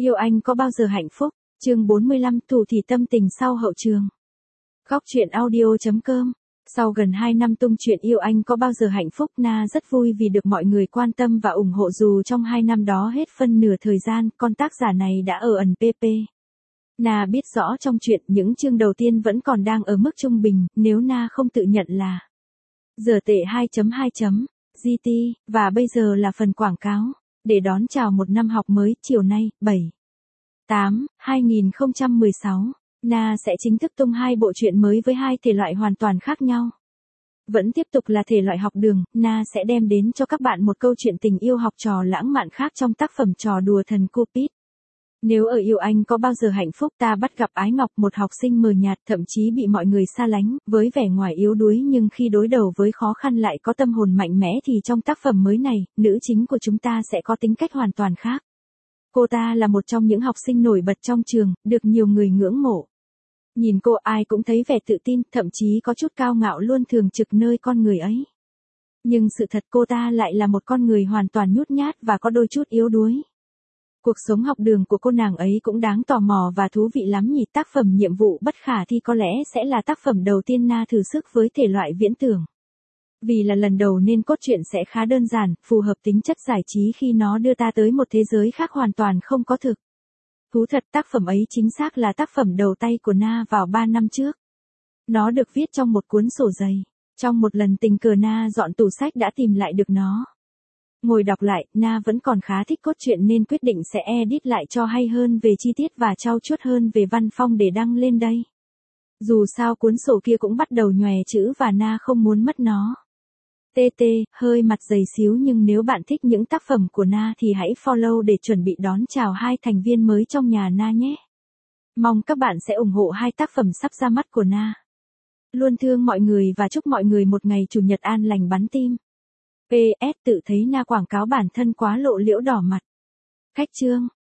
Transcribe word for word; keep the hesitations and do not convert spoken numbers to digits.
Yêu anh có bao giờ hạnh phúc? Chương bốn mươi lăm Thủ thỉ tâm tình sau hậu trường. Góc truyện audio chấm com. Sau gần hai năm tung chuyện Yêu anh có bao giờ hạnh phúc, Na rất vui vì được mọi người quan tâm và ủng hộ dù trong hai năm đó hết phân nửa thời gian, con tác giả này đã ở ẩn pê pê. Na biết rõ trong chuyện những chương đầu tiên vẫn còn đang ở mức trung bình, nếu Na không tự nhận là giờ tệ hai chấm hai. giê tê, và bây giờ là phần quảng cáo. Để đón chào một năm học mới, chiều nay, bảy tám hai nghìn không trăm mười sáu, Na sẽ chính thức tung hai bộ truyện mới với hai thể loại hoàn toàn khác nhau. Vẫn tiếp tục là thể loại học đường, Na sẽ đem đến cho các bạn một câu chuyện tình yêu học trò lãng mạn khác trong tác phẩm Trò đùa thần Cupid. Nếu ở Yêu anh có bao giờ hạnh phúc, ta bắt gặp Ái Ngọc, một học sinh mờ nhạt, thậm chí bị mọi người xa lánh, với vẻ ngoài yếu đuối nhưng khi đối đầu với khó khăn lại có tâm hồn mạnh mẽ, thì trong tác phẩm mới này, nữ chính của chúng ta sẽ có tính cách hoàn toàn khác. Cô ta là một trong những học sinh nổi bật trong trường, được nhiều người ngưỡng mộ. Nhìn cô ai cũng thấy vẻ tự tin, thậm chí có chút cao ngạo luôn thường trực nơi con người ấy. Nhưng sự thật cô ta lại là một con người hoàn toàn nhút nhát và có đôi chút yếu đuối. Cuộc sống học đường của cô nàng ấy cũng đáng tò mò và thú vị lắm nhỉ. Tác phẩm Nhiệm vụ bất khả thi có lẽ sẽ là tác phẩm đầu tiên Na thử sức với thể loại viễn tưởng. Vì là lần đầu nên cốt truyện sẽ khá đơn giản, phù hợp tính chất giải trí khi nó đưa ta tới một thế giới khác hoàn toàn không có thực. Thú thật, tác phẩm ấy chính xác là tác phẩm đầu tay của Na vào ba năm trước. Nó được viết trong một cuốn sổ dày. Trong một lần tình cờ Na dọn tủ sách đã tìm lại được nó. Ngồi đọc lại, Na vẫn còn khá thích cốt truyện nên quyết định sẽ edit lại cho hay hơn về chi tiết và trau chuốt hơn về văn phong để đăng lên đây. Dù sao cuốn sổ kia cũng bắt đầu nhòe chữ và Na không muốn mất nó. tê tê, hơi mặt dày xíu, nhưng nếu bạn thích những tác phẩm của Na thì hãy follow để chuẩn bị đón chào hai thành viên mới trong nhà Na nhé. Mong các bạn sẽ ủng hộ hai tác phẩm sắp ra mắt của Na. Luôn thương mọi người và chúc mọi người một ngày chủ nhật an lành bắn tim. pê ét tự thấy Na quảng cáo bản thân quá lộ liễu đỏ mặt. Khách chương.